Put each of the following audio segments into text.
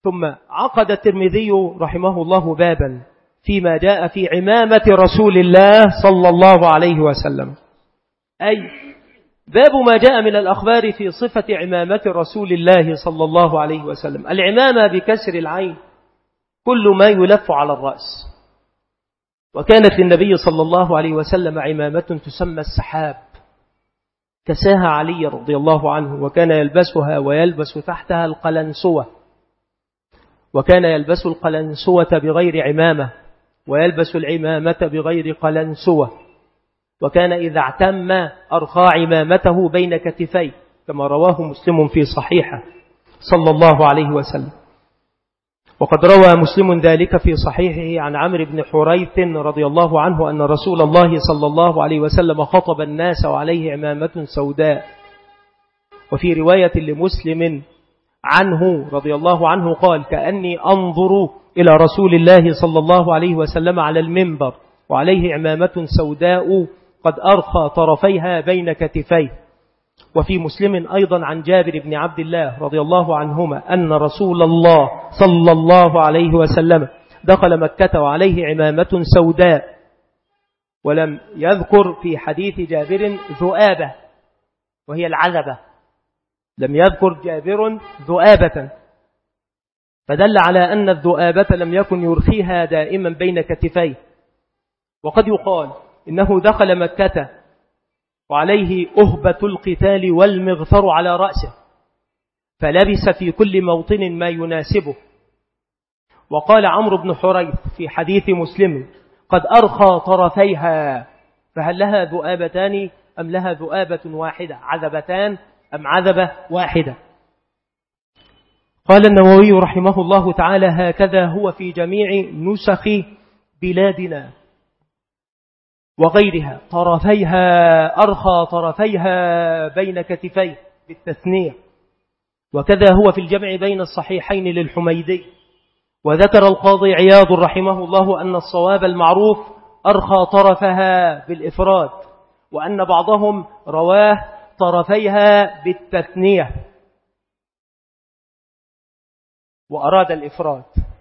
ثم عقد الترمذي رحمه الله بابا فيما جاء في عمامة رسول الله صلى الله عليه وسلم، أي باب ما جاء من الأخبار في صفة عمامة رسول الله صلى الله عليه وسلم. العمامة بكسر العين كل ما يلف على الرأس، وكانت للنبي صلى الله عليه وسلم عمامة تسمى السحاب، كساها علي رضي الله عنه، وكان يلبسها ويلبس تحتها القلنسوة، وكان يلبس القلنسوة بغير عمامة ويلبس العمامة بغير قلنسوة، وكان إذا اعتم أرخى عمامته بين كتفيه كما رواه مسلم في صحيحه صلى الله عليه وسلم. وقد روى مسلم ذلك في صحيحه عن عمرو بن حريث رضي الله عنه أن رسول الله صلى الله عليه وسلم خطب الناس وعليه عمامة سوداء. وفي رواية لمسلم عنه رضي الله عنه قال: كأني أنظر إلى رسول الله صلى الله عليه وسلم على المنبر وعليه عمامة سوداء قد أرخى طرفيها بين كتفيه. وفي مسلم أيضا عن جابر بن عبد الله رضي الله عنهما أن رسول الله صلى الله عليه وسلم دخل مكة وعليه عمامة سوداء، ولم يذكر في حديث جابر ذؤابة وهي العذبة، لم يذكر جابر ذؤابة، فدل على أن الذؤابة لم يكن يرخيها دائما بين كتفيه. وقد يقال إنه دخل مكة وعليه أهبة القتال والمغفر على رأسه، فلبس في كل موطن ما يناسبه. وقال عمرو بن حريث في حديث مسلم: قد أرخى طرفيها، فهل لها ذؤابتان أم لها ذؤابة واحدة، عذبتان أم عذبة واحدة؟ قال النووي رحمه الله تعالى: هكذا هو في جميع نسخ بلادنا وغيرها، طرفيها أرخى طرفيها بين كتفيه بالتثنية. وكذا هو في الجمع بين الصحيحين للحميدي. وذكر القاضي عياض رحمه الله أن الصواب المعروف أرخى طرفها بالإفراد، وأن بعضهم رواه طرفيها بالتثنية وأراد الإفراد.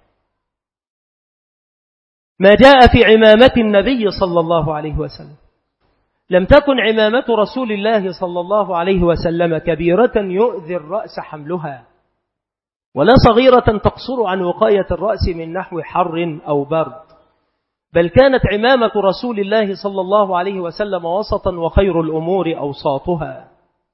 ما جاء في عمامة النبي صلى الله عليه وسلم: لم تكن عمامة رسول الله صلى الله عليه وسلم كبيرة يؤذي الرأس حملها، ولا صغيرة تقصر عن وقاية الرأس من نحو حر أو برد، بل كانت عمامة رسول الله صلى الله عليه وسلم وسطا، وخير الأمور أوساطها.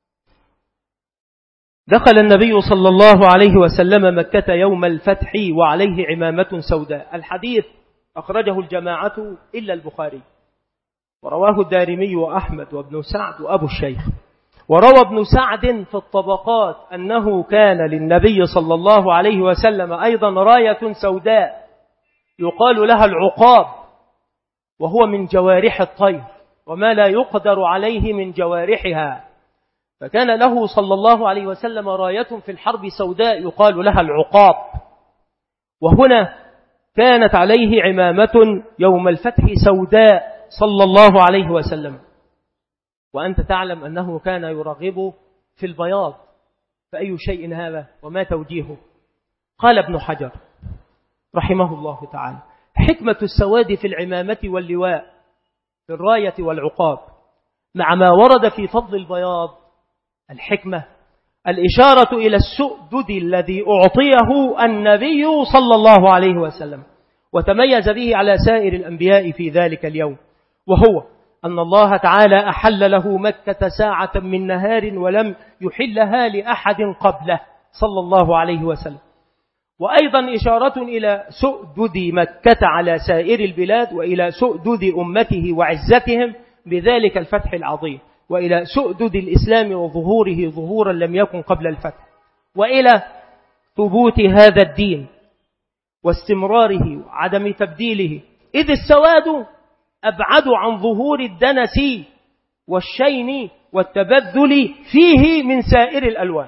دخل النبي صلى الله عليه وسلم مكة يوم الفتح وعليه عمامة سوداء. الحديث أخرجه الجماعة إلا البخاري، ورواه الدارمي وأحمد وابن سعد وأبو الشيخ. وروى ابن سعد في الطبقات أنه كان للنبي صلى الله عليه وسلم أيضا راية سوداء يقال لها العقاب، وهو من جوارح الطير وما لا يقدر عليه من جوارحها، فكان له صلى الله عليه وسلم راية في الحرب سوداء يقال لها العقاب. وهنا كانت عليه عمامة يوم الفتح سوداء صلى الله عليه وسلم. وأنت تعلم أنه كان يرغب في البياض، فأي شيء هذا وما توجيهه؟ قال ابن حجر رحمه الله تعالى: حكمة السواد في العمامة واللواء في الراية والعقاب مع ما ورد في فضل البياض، الحكمة الإشارة إلى السؤدد الذي أعطيه النبي صلى الله عليه وسلم وتميز به على سائر الأنبياء في ذلك اليوم، وهو أن الله تعالى أحل له مكة ساعة من نهار ولم يحلها لأحد قبله صلى الله عليه وسلم. وأيضا إشارة إلى سؤدد مكة على سائر البلاد، وإلى سؤدد أمته وعزتهم بذلك الفتح العظيم، وإلى سؤدد الإسلام وظهوره ظهورا لم يكن قبل الفتح، وإلى ثبوت هذا الدين واستمراره وعدم تبديله، إذ السواد أبعد عن ظهور الدنس والشين والتبذل فيه من سائر الألوان.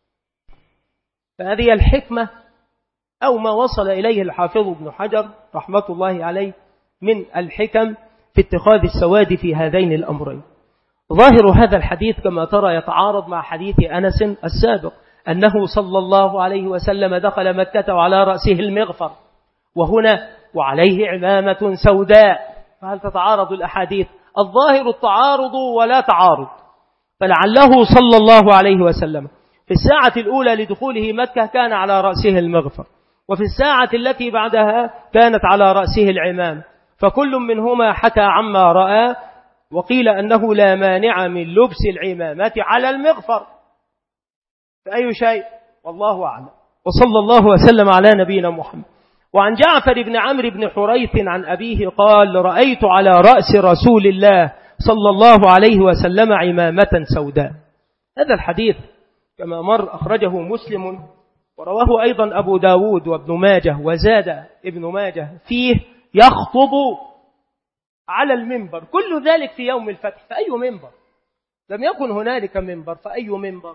فهذه الحكمة أو ما وصل إليه الحافظ ابن حجر رحمة الله عليه من الحكم في اتخاذ السواد في هذين الأمرين. ظاهر هذا الحديث كما ترى يتعارض مع حديث أنس السابق أنه صلى الله عليه وسلم دخل مكة وعلى رأسه المغفر، وهنا وعليه عمامة سوداء. فهل تتعارض الأحاديث؟ الظاهر التعارض ولا تعارض. فلعله صلى الله عليه وسلم في الساعة الأولى لدخوله مكة كان على رأسه المغفر، وفي الساعة التي بعدها كانت على رأسه العمام، فكل منهما حكى عما رأى. وقيل أنه لا مانع من لبس العمامة على المغفر، فأي شيء والله أعلم. وصلى الله وسلم على نبينا محمد. وعن جعفر بن عمرو بن حريث عن أبيه قال: رأيت على رأس رسول الله صلى الله عليه وسلم عمامة سوداء. هذا الحديث كما مر أخرجه مسلم، ورواه أيضا أبو داود وابن ماجه، وزاد ابن ماجه فيه يخطب على المنبر. كل ذلك في يوم الفتح. فأي منبر؟ لم يكن هنالك منبر، فأي منبر؟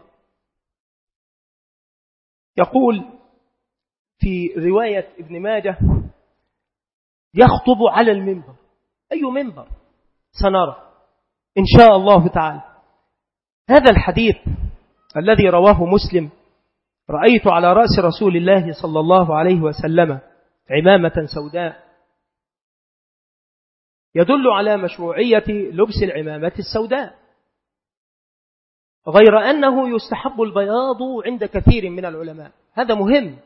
يقول في رواية ابن ماجه: يخطب على المنبر. أي منبر؟ سنرى إن شاء الله تعالى. هذا الحديث الذي رواه مسلم: رأيت على رأس رسول الله صلى الله عليه وسلم عمامة سوداء، يدل على مشروعية لبس العمامة السوداء، غير أنه يستحب البياض عند كثير من العلماء. هذا مهم،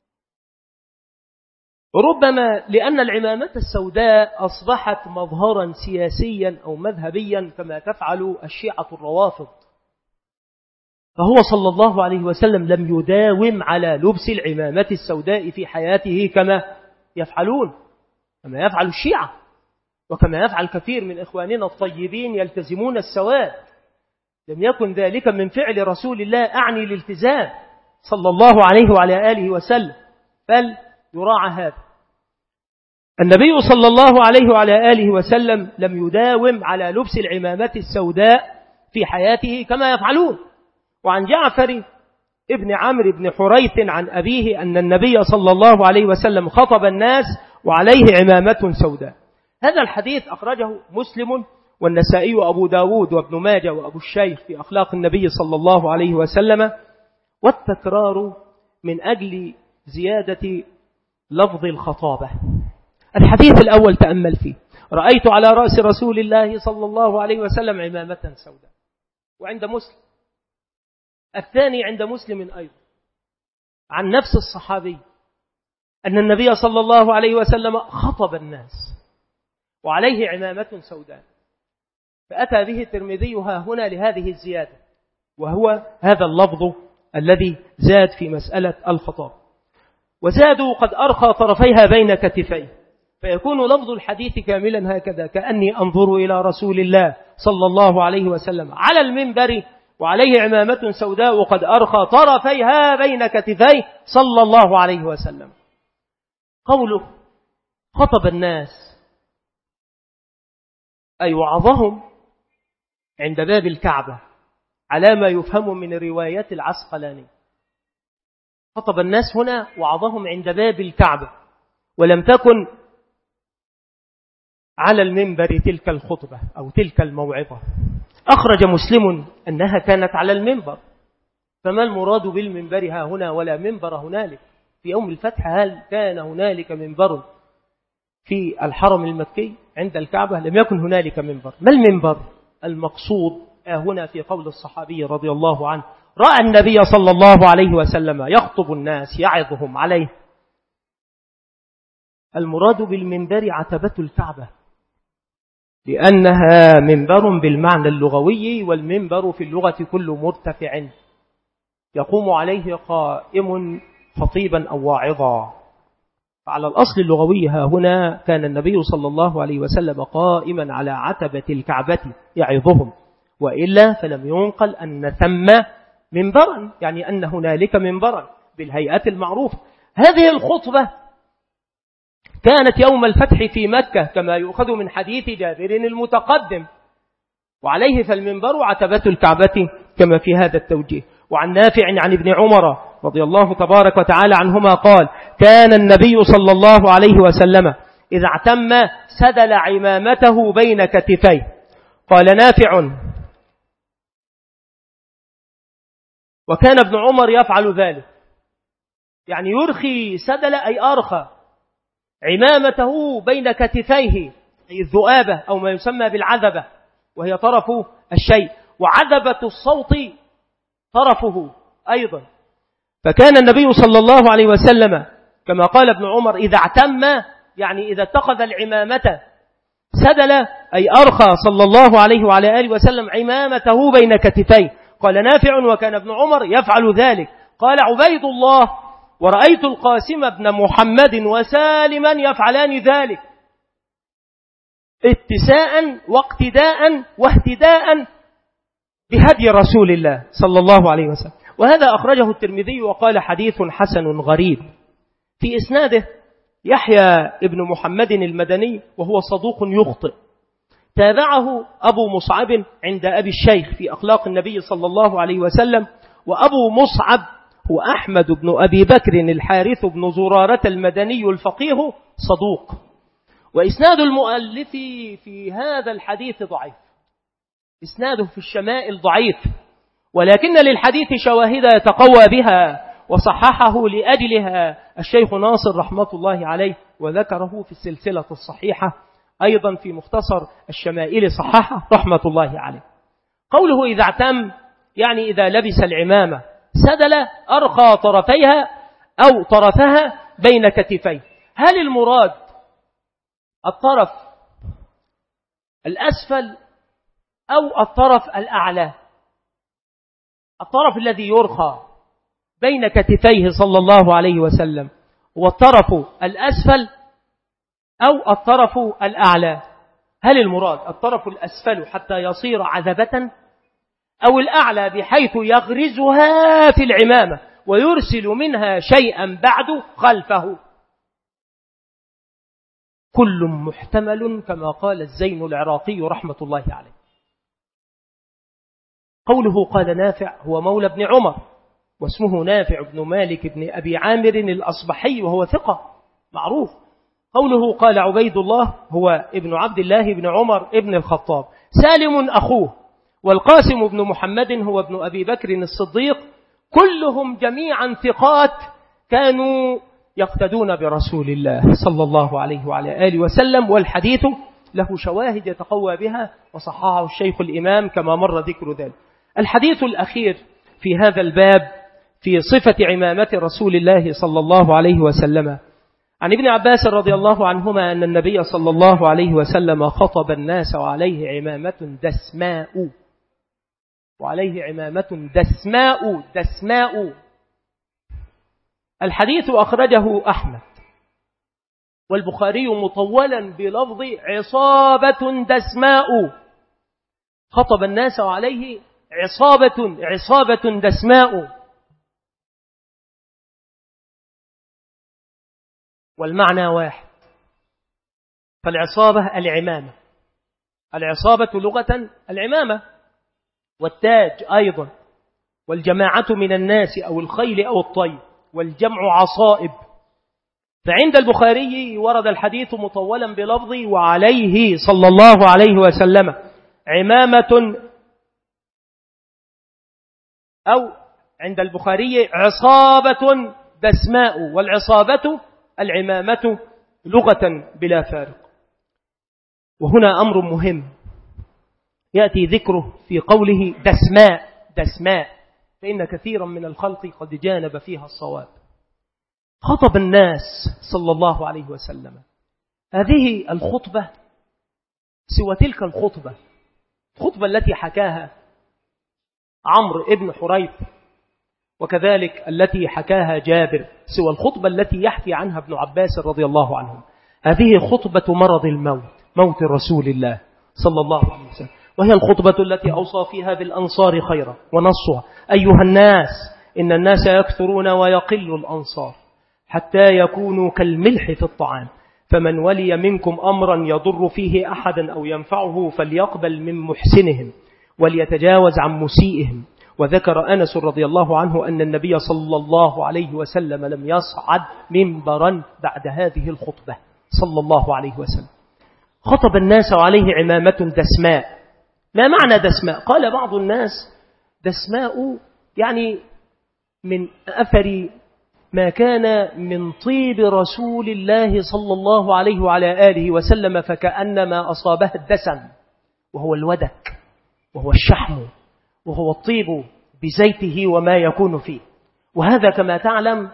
ربما لأن العمامة السوداء أصبحت مظهرا سياسيا أو مذهبيا كما تفعل الشيعة الروافض، فهو صلى الله عليه وسلم لم يداوم على لبس العمامة السوداء في حياته كما يفعلون، كما يفعل الشيعة، وكما يفعل كثير من إخواننا الطيبين يلتزمون السواد. لم يكن ذلك من فعل رسول الله، أعني الالتزام صلى الله عليه وعلى آله وسلم، بل يراعى هذا. النبي صلى الله عليه وعلى آله وسلم لم يداوم على لبس العمامة السوداء في حياته كما يفعلون. وعن جعفر ابن عمرو بن حريث عن أبيه أن النبي صلى الله عليه وسلم خطب الناس وعليه عمامة سوداء. هذا الحديث أخرجه مسلم والنسائي وأبو داود وابن ماجه وأبو الشيخ في أخلاق النبي صلى الله عليه وسلم. والتكرار من أجل زيادة لفظ الخطابة. الحديث الأول تأمل فيه: رأيت على رأس رسول الله صلى الله عليه وسلم عمامة سوداء، وعند مسلم. الثاني عند مسلم أيضا عن نفس الصحابي أن النبي صلى الله عليه وسلم خطب الناس وعليه عمامة سوداء، فأتى به الترمذي هنا لهذه الزيادة، وهو هذا اللفظ الذي زاد في مسألة الخطاب. وزادوا قد أرخى طرفيها بين كتفيه، فيكون لفظ الحديث كاملا هكذا: كأني أنظر إلى رسول الله صلى الله عليه وسلم على المنبر وعليه عمامة سوداء وقد أرخى طرفيها بين كتفيه صلى الله عليه وسلم. قوله خطب الناس أي وعظهم عند باب الكعبة على ما يفهم من روايات العسقلاني. خطب الناس هنا وعظهم عند باب الكعبة، ولم تكن على المنبر تلك الخطبة أو تلك الموعظة. أخرج مسلم أنها كانت على المنبر، فما المراد بالمنبر ها هنا ولا منبر هنالك؟ في يوم الفتح هل كان هنالك منبر في الحرم المكي عند الكعبة؟ لم يكن هنالك منبر. ما المنبر المقصود هنا في قول الصحابي رضي الله عنه: رأى النبي صلى الله عليه وسلم يخطب الناس يعظهم عليه. المراد بالمنبر عتبة الكعبة، لأنها منبر بالمعنى اللغوي، والمنبر في اللغة كل مرتفع يقوم عليه قائم خطيبا أو واعظا. فعلى الأصل اللغوي ها هنا كان النبي صلى الله عليه وسلم قائما على عتبة الكعبة يعظهم، وإلا فلم ينقل أن ثم منبرا، يعني أن هنالك منبرا بالهيئة المعروفة. هذه الخطبة كانت يوم الفتح في مكة كما يؤخذ من حديث جابر المتقدم، وعليه فالمنبر عتبة الكعبة كما في هذا التوجيه. وعن نافع عن ابن عمر رضي الله تبارك وتعالى عنهما قال: كان النبي صلى الله عليه وسلم إذا اعتم سدل عمامته بين كتفيه. قال نافع: وكان ابن عمر يفعل ذلك، يعني يرخي سدل أي أرخى عمامته بين كتفيه، أي الذؤابة أو ما يسمى بالعذبة، وهي طرف الشيء، وعذبة الصوت طرفه أيضا. فكان النبي صلى الله عليه وسلم كما قال ابن عمر إذا اعتم، يعني إذا اتخذ العمامة سدل أي أرخى صلى الله عليه وعلى آله وسلم عمامته بين كتفيه. قال نافع وكان ابن عمر يفعل ذلك. قال عبيد الله ورأيت القاسم بن محمد وسالما يفعلان ذلك اتساء واقتداء واهتداء بهدي رسول الله صلى الله عليه وسلم. وهذا أخرجه الترمذي وقال حديث حسن غريب. في إسناده يحيى ابن محمد المدني وهو صدوق يخطئ، تابعه أبو مصعب عند أبي الشيخ في أخلاق النبي صلى الله عليه وسلم، وأبو مصعب هو أحمد بن أبي بكر الحارث بن زرارة المدني الفقيه صدوق. وإسناد المؤلف في هذا الحديث ضعيف، إسناده في الشمائل ضعيف، ولكن للحديث شواهد يتقوى بها، وصححه لأجلها الشيخ ناصر رحمة الله عليه، وذكره في السلسلة الصحيحة، أيضا في مختصر الشمائل صححه رحمة الله عليه. قوله إذا اعتم يعني إذا لبس العمامة سدل أرخى طرفيها أو طرفها بين كتفيه. هل المراد الطرف الأسفل أو الطرف الأعلى؟ الطرف الذي يرخى بين كتفيه صلى الله عليه وسلم هو الطرف الأسفل أو الطرف الأعلى؟ هل المراد الطرف الأسفل حتى يصير عذبة، أو الأعلى بحيث يغرزها في العمامة ويرسل منها شيئا بعد خلفه؟ كل محتمل كما قال الزين العراقي رحمة الله عليه. قوله قال نافع هو مولى ابن عمر، واسمه نافع بن مالك بن أبي عامر الأصبحي، وهو ثقة معروف. قوله قال عبيد الله هو ابن عبد الله بن عمر ابن الخطاب. سالم أخوه، والقاسم بن محمد هو ابن أبي بكر الصديق، كلهم جميعا ثقات كانوا يقتدون برسول الله صلى الله عليه وعلى آله وسلم، والحديث له شواهد يتقوى بها، وصححه الشيخ الإمام كما مر ذكر ذلك. الحديث الأخير في هذا الباب في صفة عمامة رسول الله صلى الله عليه وسلم عن ابن عباس رضي الله عنهما أن النبي صلى الله عليه وسلم خطب الناس وعليه عمامة دسماء، وعليه عمامة دسماء. الحديث أخرجه أحمد والبخاري مطولا بلفظ عصابة دسماء. خطب الناس وعليه عصابة دسماء، والمعنى واحد. فالعصابة العمامة، العصابة لغة العمامة، والتاج أيضا، والجماعة من الناس أو الخيل أو الطير، والجمع عصائب. فعند البخاري ورد الحديث مطولا بلفظ وعليه صلى الله عليه وسلم عمامة، أو عند البخاري عصابة دسماء، والعصابة العمامة لغة بلا فارق. وهنا أمر مهم يأتي ذكره في قوله دسماء، فإن كثيرا من الخلق قد جانب فيها الصواب. خطب الناس صلى الله عليه وسلم. هذه الخطبة سوى تلك الخطبة التي حكاها عمرو ابن حريث، وكذلك التي حكاها جابر، سوى الخطبة التي يحكي عنها ابن عباس رضي الله عنهم. هذه خطبة مرض الموت، موت رسول الله صلى الله عليه وسلم، وهي الخطبة التي أوصى فيها بالأنصار خيرا، ونصها أيها الناس إن الناس يكثرون ويقل الأنصار حتى يكونوا كالملح في الطعام، فمن ولي منكم أمرا يضر فيه أحدا أو ينفعه فليقبل من محسنهم وليتجاوز عن مسيئهم. وذكر أنس رضي الله عنه أن النبي صلى الله عليه وسلم لم يصعد منبرا بعد هذه الخطبة صلى الله عليه وسلم. خطب الناس وعليه عمامة دسماء. ما معنى دسماء؟ قال بعض الناس دسماء يعني من أثر ما كان من طيب رسول الله صلى الله عليه وعلى آله وسلم، فكأنما أصابها الدسم، وهو الودك، وهو الشحم، وهو الطيب بزيته وما يكون فيه. وهذا كما تعلم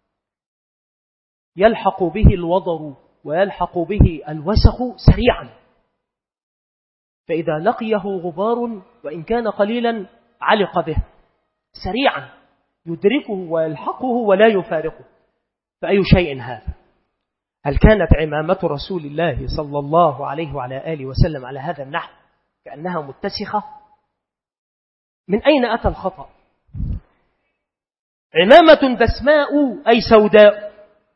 يلحق به الوضر ويلحق به الوسخ سريعا، فإذا لقيه غبار وإن كان قليلا علق به سريعا، يدركه ويلحقه ولا يفارقه. فأي شيء هذا؟ هل كانت عمامة رسول الله صلى الله عليه وعلى آله وسلم على هذا النحو كأنها متسخة؟ من أين أتى الخطأ؟ عمامة دسماء أي سوداء،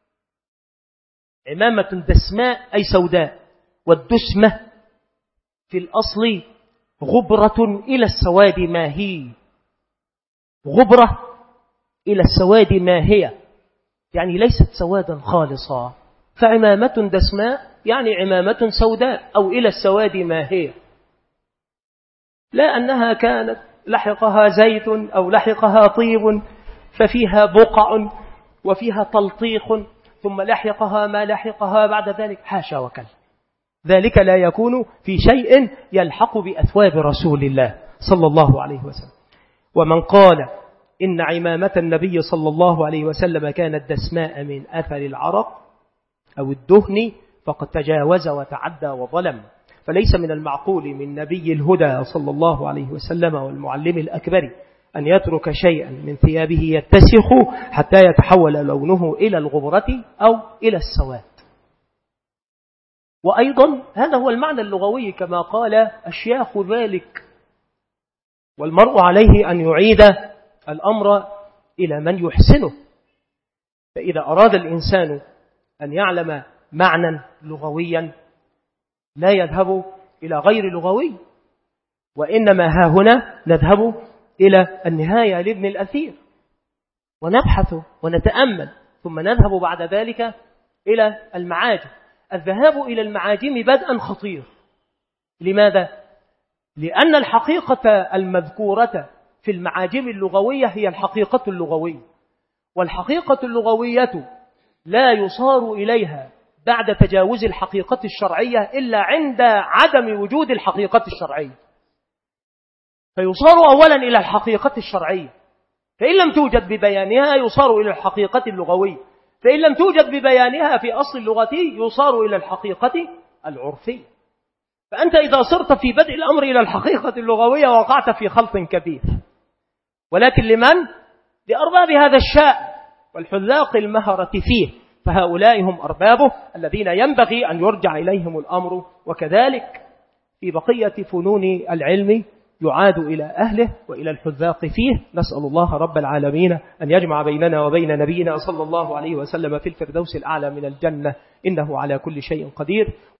عمامة دسماء أي سوداء، والدسمة في الأصل غبرة إلى السواد ما هي، غبرة إلى السواد ما هي، يعني ليست سوادا خالصا. فعمامة دسماء يعني عمامة سوداء أو إلى السواد ما هي، لا أنها كانت لحقها زيت أو لحقها طيب ففيها بقع وفيها تلطيخ ثم لحقها ما لحقها بعد ذلك، حاشا وكلا، ذلك لا يكون في شيء يلحق بأثواب رسول الله صلى الله عليه وسلم. ومن قال إن عمامة النبي صلى الله عليه وسلم كانت دسماء من أثر العرق أو الدهن فقد تجاوز وتعدى وظلم، فليس من المعقول من نبي الهدى صلى الله عليه وسلم والمعلم الأكبر أن يترك شيئا من ثيابه يتسخ حتى يتحول لونه إلى الغبرة أو إلى السواد. وأيضا هذا هو المعنى اللغوي كما قال أشياخ ذلك، والمرء عليه أن يعيد الأمر إلى من يحسنه. فإذا أراد الإنسان أن يعلم معنى لغويا لا يذهب إلى غير لغوي، وإنما ها هنا نذهب إلى النهاية لابن الأثير ونبحث ونتأمل، ثم نذهب بعد ذلك إلى المعاجم. الذهاب إلى المعاجم بدءا خطير. لماذا؟ لأن الحقيقة المذكورة في المعاجم اللغوية هي الحقيقة اللغوية، والحقيقة اللغوية لا يصار إليها بعد تجاوز الحقيقة الشرعية إلا عند عدم وجود الحقيقة الشرعية، فيصار أولا إلى الحقيقة الشرعية، فإن لم توجد ببيانها يصار إلى الحقيقة اللغوية، فإن لم توجد ببيانها في أصل اللغة يصار إلى الحقيقة العرفية. فأنت إذا صرت في بدء الأمر إلى الحقيقة اللغوية وقعت في خلط كبير. ولكن لمن؟ لأرباب هذا الشأن والحذاق المهرة فيه، فهؤلاء هم أربابه الذين ينبغي أن يرجع إليهم الأمر. وكذلك في بقية فنون العلم يعاد إلى أهله وإلى الحذاق فيه. نسأل الله رب العالمين أن يجمع بيننا وبين نبينا صلى الله عليه وسلم في الفردوس الأعلى من الجنة، إنه على كل شيء قدير.